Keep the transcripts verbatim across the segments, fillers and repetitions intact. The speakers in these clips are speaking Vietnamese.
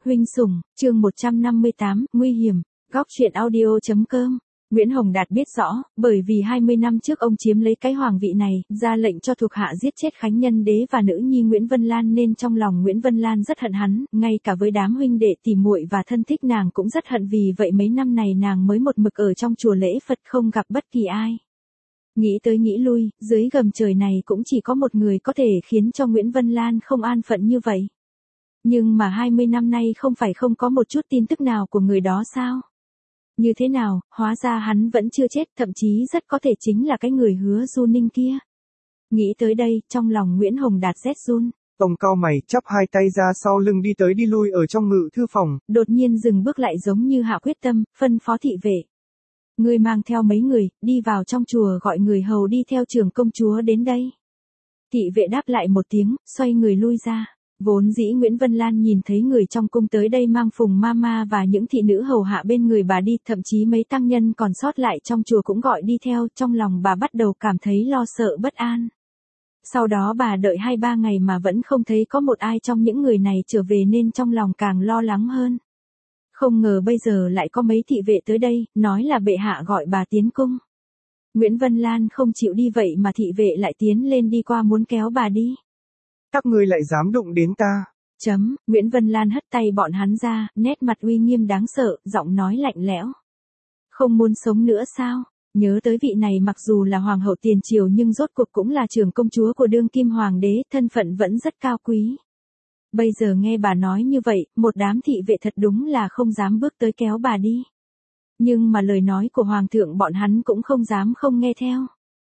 Huynh sủng, chương một trăm năm mươi tám, nguy hiểm, góc truyện audio chấm com. Nguyễn Hồng Đạt biết rõ, bởi vì hai mươi năm trước ông chiếm lấy cái hoàng vị này, ra lệnh cho thuộc hạ giết chết Khánh Nhân Đế và nữ nhi Nguyễn Vân Lan nên trong lòng Nguyễn Vân Lan rất hận hắn, ngay cả với đám huynh đệ tỉ muội và thân thích nàng cũng rất hận, vì vậy mấy năm này nàng mới một mực ở trong chùa lễ Phật không gặp bất kỳ ai. Nghĩ tới nghĩ lui, dưới gầm trời này cũng chỉ có một người có thể khiến cho Nguyễn Vân Lan không an phận như vậy. Nhưng mà hai mươi năm nay không phải không có một chút tin tức nào của người đó sao? Như thế nào, hóa ra hắn vẫn chưa chết, thậm chí rất có thể chính là cái người Hứa Du Ninh kia. Nghĩ tới đây, trong lòng Nguyễn Hồng Đạt rét run. Ông cao mày, chắp hai tay ra sau lưng đi tới đi lui ở trong ngự thư phòng. Đột nhiên dừng bước lại giống như hạ quyết tâm, phân phó thị vệ. Người mang theo mấy người, đi vào trong chùa gọi người hầu đi theo trưởng công chúa đến đây. Thị vệ đáp lại một tiếng, xoay người lui ra. Vốn dĩ Nguyễn Vân Lan nhìn thấy người trong cung tới đây mang Phùng Mama và những thị nữ hầu hạ bên người bà đi, thậm chí mấy tăng nhân còn sót lại trong chùa cũng gọi đi theo, trong lòng bà bắt đầu cảm thấy lo sợ bất an. Sau đó bà đợi hai ba ngày mà vẫn không thấy có một ai trong những người này trở về nên trong lòng càng lo lắng hơn. Không ngờ bây giờ lại có mấy thị vệ tới đây, nói là bệ hạ gọi bà tiến cung. Nguyễn Vân Lan không chịu đi vậy mà thị vệ lại tiến lên đi qua muốn kéo bà đi. Các ngươi lại dám đụng đến ta. Chấm, Nguyễn Vân Lan hất tay bọn hắn ra, nét mặt uy nghiêm đáng sợ, giọng nói lạnh lẽo. Không muốn sống nữa sao? Nhớ tới vị này mặc dù là hoàng hậu tiền triều nhưng rốt cuộc cũng là trưởng công chúa của đương kim hoàng đế, thân phận vẫn rất cao quý. Bây giờ nghe bà nói như vậy, một đám thị vệ thật đúng là không dám bước tới kéo bà đi. Nhưng mà lời nói của hoàng thượng bọn hắn cũng không dám không nghe theo.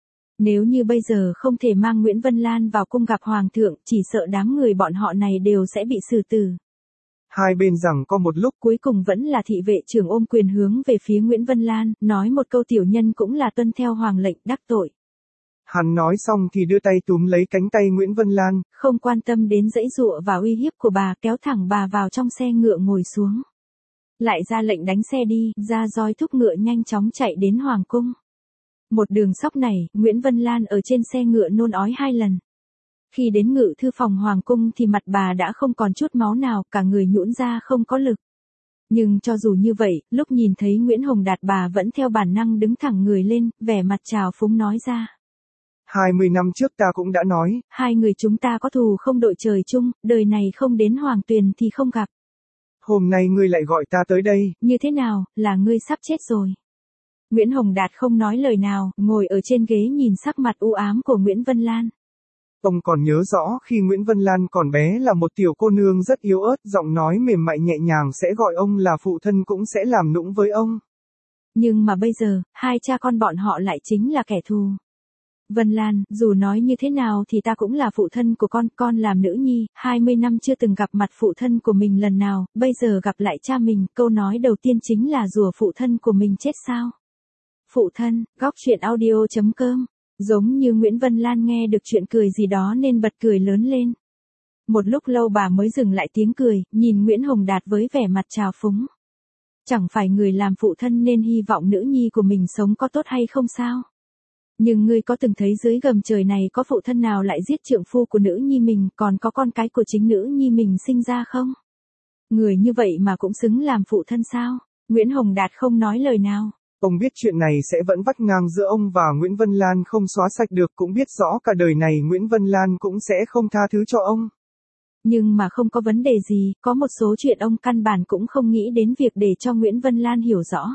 Nếu như bây giờ không thể mang Nguyễn Vân Lan vào cung gặp hoàng thượng, chỉ sợ đám người bọn họ này đều sẽ bị xử tử. Hai bên rằng có một lúc, cuối cùng vẫn là thị vệ trưởng ôm quyền hướng về phía Nguyễn Vân Lan, nói một câu tiểu nhân cũng là tuân theo hoàng lệnh, đắc tội. Hắn nói xong thì đưa tay túm lấy cánh tay Nguyễn Vân Lan, không quan tâm đến dãy dụa và uy hiếp của bà, kéo thẳng bà vào trong xe ngựa ngồi xuống. Lại ra lệnh đánh xe đi, ra roi thúc ngựa nhanh chóng chạy đến hoàng cung. Một đường sóc này, Nguyễn Vân Lan ở trên xe ngựa nôn ói hai lần. Khi đến ngự thư phòng hoàng cung thì mặt bà đã không còn chút máu nào, cả người nhũn ra không có lực. Nhưng cho dù như vậy, lúc nhìn thấy Nguyễn Hồng Đạt bà vẫn theo bản năng đứng thẳng người lên, vẻ mặt trào phúng nói ra. Hai mươi năm trước ta cũng đã nói. Hai người chúng ta có thù không đội trời chung, đời này không đến hoàng tuyền thì không gặp. Hôm nay ngươi lại gọi ta tới đây. Như thế nào, là ngươi sắp chết rồi. Nguyễn Hồng Đạt không nói lời nào, ngồi ở trên ghế nhìn sắc mặt u ám của Nguyễn Vân Lan. Ông còn nhớ rõ khi Nguyễn Vân Lan còn bé là một tiểu cô nương rất yếu ớt, giọng nói mềm mại nhẹ nhàng sẽ gọi ông là phụ thân cũng sẽ làm nũng với ông. Nhưng mà bây giờ, hai cha con bọn họ lại chính là kẻ thù. Vân Lan, dù nói như thế nào thì ta cũng là phụ thân của con, con làm nữ nhi, hai mươi năm chưa từng gặp mặt phụ thân của mình lần nào, bây giờ gặp lại cha mình, câu nói đầu tiên chính là rủa phụ thân của mình chết sao. Phụ thân, góc truyện audio chấm com. Giống như Nguyễn Vân Lan nghe được chuyện cười gì đó nên bật cười lớn lên. Một lúc lâu bà mới dừng lại tiếng cười, nhìn Nguyễn Hồng Đạt với vẻ mặt trào phúng. Chẳng phải người làm phụ thân nên hy vọng nữ nhi của mình sống có tốt hay không sao? Nhưng ngươi có từng thấy dưới gầm trời này có phụ thân nào lại giết trượng phu của nữ nhi mình, còn có con cái của chính nữ nhi mình sinh ra không? Người như vậy mà cũng xứng làm phụ thân sao? Nguyễn Hồng Đạt không nói lời nào. Ông biết chuyện này sẽ vẫn vắt ngang giữa ông và Nguyễn Vân Lan không xóa sạch được, cũng biết rõ cả đời này Nguyễn Vân Lan cũng sẽ không tha thứ cho ông. Nhưng mà không có vấn đề gì, có một số chuyện ông căn bản cũng không nghĩ đến việc để cho Nguyễn Vân Lan hiểu rõ.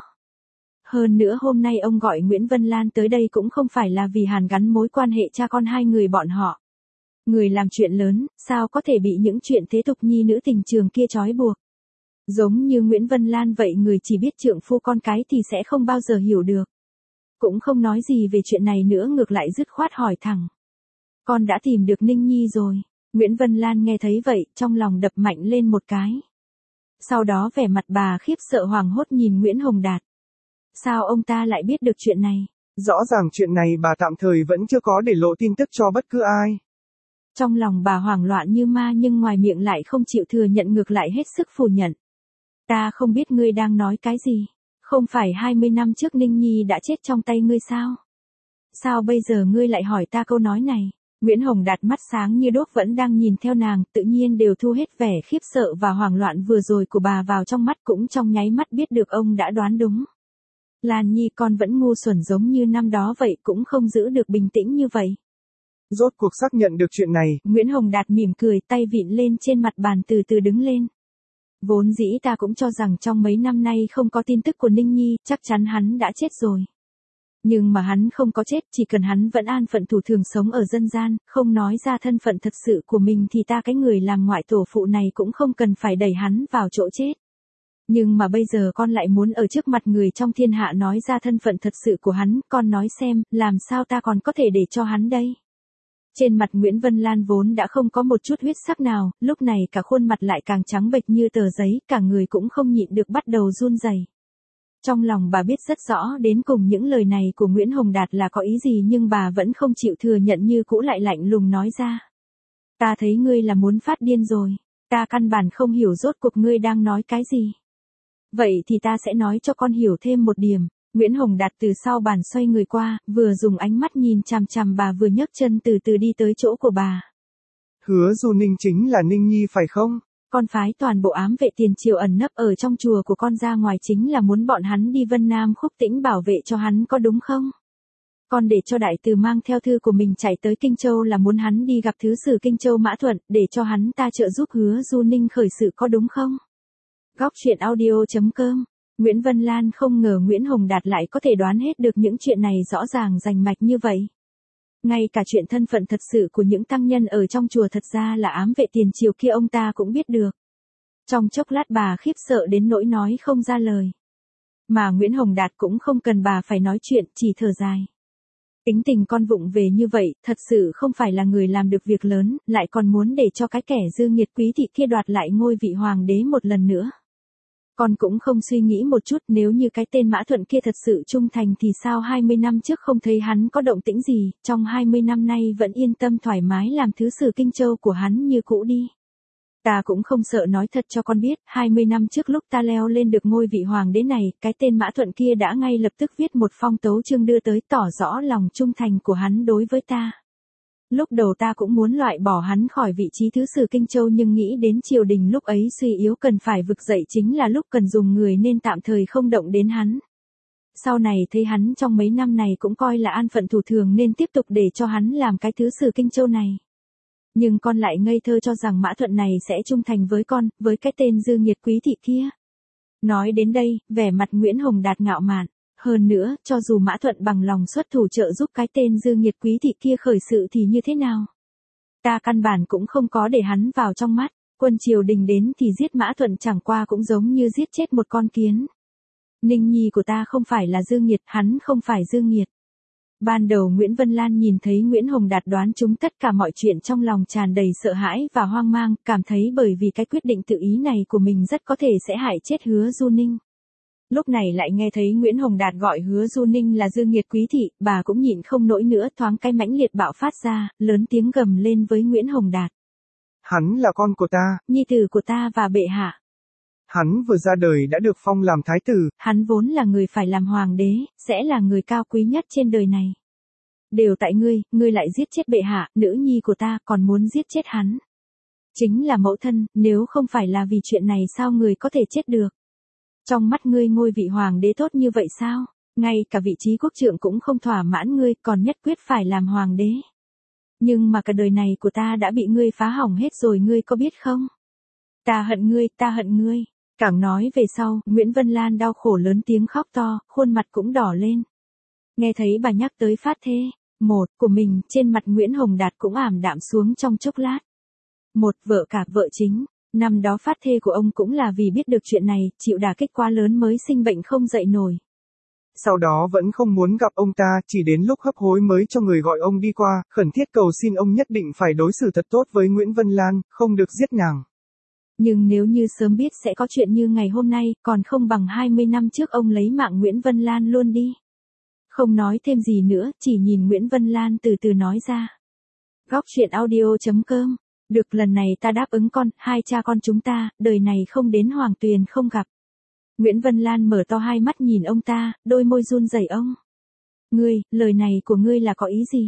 Hơn nữa hôm nay ông gọi Nguyễn Vân Lan tới đây cũng không phải là vì hàn gắn mối quan hệ cha con hai người bọn họ. Người làm chuyện lớn, sao có thể bị những chuyện thế tục nhi nữ tình trường kia trói buộc. Giống như Nguyễn Vân Lan vậy, người chỉ biết trượng phu con cái thì sẽ không bao giờ hiểu được. Cũng không nói gì về chuyện này nữa, ngược lại dứt khoát hỏi thẳng. Con đã tìm được Ninh Nhi rồi. Nguyễn Vân Lan nghe thấy vậy, trong lòng đập mạnh lên một cái. Sau đó vẻ mặt bà khiếp sợ hoảng hốt nhìn Nguyễn Hồng Đạt. Sao ông ta lại biết được chuyện này? Rõ ràng chuyện này bà tạm thời vẫn chưa có để lộ tin tức cho bất cứ ai. Trong lòng bà hoảng loạn như ma nhưng ngoài miệng lại không chịu thừa nhận, ngược lại hết sức phủ nhận. Ta không biết ngươi đang nói cái gì. Không phải hai mươi năm trước Ninh Nhi đã chết trong tay ngươi sao? Sao bây giờ ngươi lại hỏi ta câu nói này? Nguyễn Hồng Đạt mắt sáng như đuốc vẫn đang nhìn theo nàng, tự nhiên đều thu hết vẻ khiếp sợ và hoảng loạn vừa rồi của bà vào trong mắt, cũng trong nháy mắt biết được ông đã đoán đúng. Lan Nhi, con vẫn ngu xuẩn giống như năm đó vậy, cũng không giữ được bình tĩnh như vậy. Rốt cuộc xác nhận được chuyện này. Nguyễn Hồng Đạt mỉm cười, tay vịn lên trên mặt bàn từ từ đứng lên. Vốn dĩ ta cũng cho rằng trong mấy năm nay không có tin tức của Ninh Nhi, chắc chắn hắn đã chết rồi. Nhưng mà hắn không có chết, chỉ cần hắn vẫn an phận thủ thường sống ở dân gian, không nói ra thân phận thật sự của mình thì ta cái người làm ngoại tổ phụ này cũng không cần phải đẩy hắn vào chỗ chết. Nhưng mà bây giờ con lại muốn ở trước mặt người trong thiên hạ nói ra thân phận thật sự của hắn, con nói xem, làm sao ta còn có thể để cho hắn đây? Trên mặt Nguyễn Vân Lan vốn đã không có một chút huyết sắc nào, lúc này cả khuôn mặt lại càng trắng bệch như tờ giấy, cả người cũng không nhịn được bắt đầu run rẩy. Trong lòng bà biết rất rõ đến cùng những lời này của Nguyễn Hồng Đạt là có ý gì, nhưng bà vẫn không chịu thừa nhận, như cũ lại lạnh lùng nói ra. Ta thấy ngươi là muốn phát điên rồi, ta căn bản không hiểu rốt cuộc ngươi đang nói cái gì. Vậy thì ta sẽ nói cho con hiểu thêm một điểm. Nguyễn Hồng Đạt từ sau bàn xoay người qua, vừa dùng ánh mắt nhìn chằm chằm bà vừa nhấc chân từ từ đi tới chỗ của bà. Hứa Du Ninh chính là Ninh Nhi phải không? Con phái toàn bộ ám vệ tiền triều ẩn nấp ở trong chùa của con ra ngoài chính là muốn bọn hắn đi Vân Nam Khúc Tĩnh bảo vệ cho hắn, có đúng không? Con để cho đại từ mang theo thư của mình chạy tới Kinh Châu là muốn hắn đi gặp thứ sử Kinh Châu Mã Thuận, để cho hắn ta trợ giúp Hứa Du Ninh khởi sự, có đúng không? Góc truyện audio chấm com. Nguyễn Vân Lan không ngờ Nguyễn Hồng Đạt lại có thể đoán hết được những chuyện này rõ ràng rành mạch như vậy. Ngay cả chuyện thân phận thật sự của những tăng nhân ở trong chùa thật ra là ám vệ tiền triều kia ông ta cũng biết được. Trong chốc lát bà khiếp sợ đến nỗi nói không ra lời. Mà Nguyễn Hồng Đạt cũng không cần bà phải nói chuyện, chỉ thở dài. Tính tình con vụng về như vậy, thật sự không phải là người làm được việc lớn, lại còn muốn để cho cái kẻ dư nghiệt quý thị kia đoạt lại ngôi vị hoàng đế một lần nữa. Con cũng không suy nghĩ một chút, nếu như cái tên Mã Thuận kia thật sự trung thành thì sao hai mươi năm trước không thấy hắn có động tĩnh gì, trong hai mươi năm nay vẫn yên tâm thoải mái làm thứ sử Kinh Châu của hắn như cũ đi. Ta cũng không sợ nói thật cho con biết, hai mươi năm trước lúc ta leo lên được ngôi vị hoàng đế này, cái tên Mã Thuận kia đã ngay lập tức viết một phong tấu chương đưa tới tỏ rõ lòng trung thành của hắn đối với ta. Lúc đầu ta cũng muốn loại bỏ hắn khỏi vị trí thứ sử Kinh Châu, nhưng nghĩ đến triều đình lúc ấy suy yếu cần phải vực dậy chính là lúc cần dùng người nên tạm thời không động đến hắn. Sau này thấy hắn trong mấy năm này cũng coi là an phận thủ thường nên tiếp tục để cho hắn làm cái thứ sử Kinh Châu này. Nhưng con lại ngây thơ cho rằng Mã Thuận này sẽ trung thành với con, với cái tên dư nghiệt quý thị kia. Nói đến đây, vẻ mặt Nguyễn Hồng Đạt ngạo mạn. Hơn nữa, cho dù Mã Thuận bằng lòng xuất thủ trợ giúp cái tên dư nghiệt quý thị kia khởi sự thì như thế nào? Ta căn bản cũng không có để hắn vào trong mắt, quân triều đình đến thì giết Mã Thuận chẳng qua cũng giống như giết chết một con kiến. Ninh Nhi của ta không phải là dư nghiệt, hắn không phải dư nghiệt. Ban đầu Nguyễn Vân Lan nhìn thấy Nguyễn Hồng Đạt đoán trúng tất cả mọi chuyện, trong lòng tràn đầy sợ hãi và hoang mang, cảm thấy bởi vì cái quyết định tự ý này của mình rất có thể sẽ hại chết Hứa Du Ninh. Lúc này lại nghe thấy Nguyễn Hồng Đạt gọi Hứa Du Ninh là dư nghiệt quý thị, bà cũng nhịn không nổi nữa, thoáng cái mãnh liệt bạo phát ra, lớn tiếng gầm lên với Nguyễn Hồng Đạt. Hắn là con của ta, nhi tử của ta và bệ hạ. Hắn vừa ra đời đã được phong làm thái tử. Hắn vốn là người phải làm hoàng đế, sẽ là người cao quý nhất trên đời này. Đều tại ngươi, ngươi lại giết chết bệ hạ, nữ nhi của ta, còn muốn giết chết hắn. Chính là mẫu thân, nếu không phải là vì chuyện này sao người có thể chết được? Trong mắt ngươi ngôi vị hoàng đế tốt như vậy sao? Ngay cả vị trí quốc trượng cũng không thỏa mãn ngươi, còn nhất quyết phải làm hoàng đế. Nhưng mà cả đời này của ta đã bị ngươi phá hỏng hết rồi, ngươi có biết không? Ta hận ngươi, ta hận ngươi. Càng nói về sau, Nguyễn Vân Lan đau khổ lớn tiếng khóc to, khuôn mặt cũng đỏ lên. Nghe thấy bà nhắc tới phát thê, một, của mình, trên mặt Nguyễn Hồng Đạt cũng ảm đạm xuống trong chốc lát. Một, vợ cả vợ chính. Năm đó phát thê của ông cũng là vì biết được chuyện này, chịu đả kích quá lớn mới sinh bệnh không dậy nổi. Sau đó vẫn không muốn gặp ông ta, chỉ đến lúc hấp hối mới cho người gọi ông đi qua, khẩn thiết cầu xin ông nhất định phải đối xử thật tốt với Nguyễn Vân Lan, không được giết nàng. Nhưng nếu như sớm biết sẽ có chuyện như ngày hôm nay, còn không bằng hai mươi năm trước ông lấy mạng Nguyễn Vân Lan luôn đi. Không nói thêm gì nữa, chỉ nhìn Nguyễn Vân Lan từ từ nói ra. Góc truyện audio chấm com. Được, lần này ta đáp ứng con, hai cha con chúng ta, đời này không đến Hoàng Tuyền không gặp. Nguyễn Vân Lan mở to hai mắt nhìn ông ta, đôi môi run rẩy. Ông. Ngươi, lời này của ngươi là có ý gì?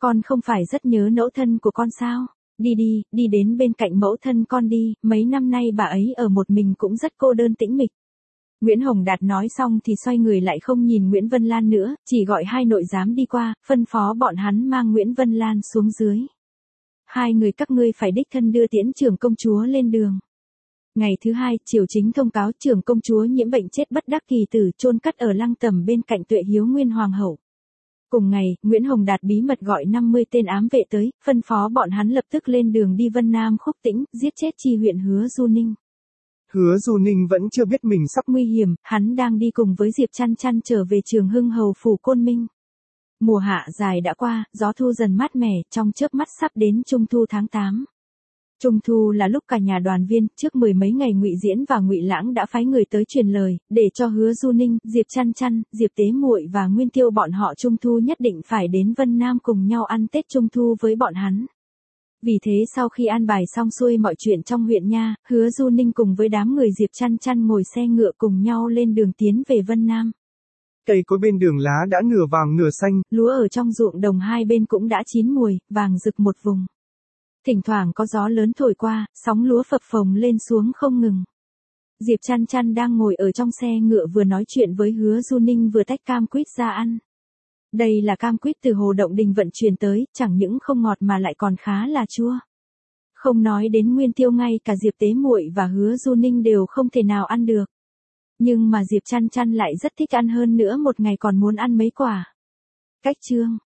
Con không phải rất nhớ mẫu thân của con sao? Đi đi, đi đến bên cạnh mẫu thân con đi, mấy năm nay bà ấy ở một mình cũng rất cô đơn tĩnh mịch. Nguyễn Hồng Đạt nói xong thì xoay người lại không nhìn Nguyễn Vân Lan nữa, chỉ gọi hai nội giám đi qua, phân phó bọn hắn mang Nguyễn Vân Lan xuống dưới. Hai người các ngươi phải đích thân đưa tiễn trưởng công chúa lên đường. Ngày thứ hai, triều chính thông cáo trưởng công chúa nhiễm bệnh chết bất đắc kỳ tử, chôn cất ở lăng tẩm bên cạnh Tuệ Hiếu Nguyên Hoàng hậu. Cùng ngày, Nguyễn Hồng Đạt bí mật gọi năm mươi tên ám vệ tới, phân phó bọn hắn lập tức lên đường đi Vân Nam Khúc Tĩnh, giết chết chi huyện Hứa Du Ninh. Hứa Du Ninh vẫn chưa biết mình sắp nguy hiểm, hắn đang đi cùng với Diệp Chăn Chăn trở về Trường Hưng Hầu phủ Côn Minh. Mùa hạ dài đã qua, gió thu dần mát mẻ, trong chớp mắt sắp đến Trung thu tháng tám. Trung thu là lúc cả nhà đoàn viên, trước mười mấy ngày Ngụy Diễn và Ngụy Lãng đã phái người tới truyền lời, để cho Hứa Du Ninh, Diệp Chăn Chăn, Diệp Tế Muội và Nguyên Tiêu bọn họ Trung thu nhất định phải đến Vân Nam cùng nhau ăn Tết Trung thu với bọn hắn. Vì thế sau khi an bài xong xuôi mọi chuyện trong huyện nha, Hứa Du Ninh cùng với đám người Diệp Chăn Chăn ngồi xe ngựa cùng nhau lên đường tiến về Vân Nam. Cây cối bên đường lá đã nửa vàng nửa xanh, lúa ở trong ruộng đồng hai bên cũng đã chín mùi, vàng rực một vùng. Thỉnh thoảng có gió lớn thổi qua, sóng lúa phập phồng lên xuống không ngừng. Diệp Chăn Chăn đang ngồi ở trong xe ngựa vừa nói chuyện với Hứa Du Ninh vừa tách cam quýt ra ăn. Đây là cam quýt từ Hồ Động Đình vận chuyển tới, chẳng những không ngọt mà lại còn khá là chua. Không nói đến Nguyên Tiêu, ngay cả Diệp Tế Muội và Hứa Du Ninh đều không thể nào ăn được. Nhưng mà Diệp Chăn Chăn lại rất thích ăn hơn nữa, một ngày còn muốn ăn mấy quả. Cách chương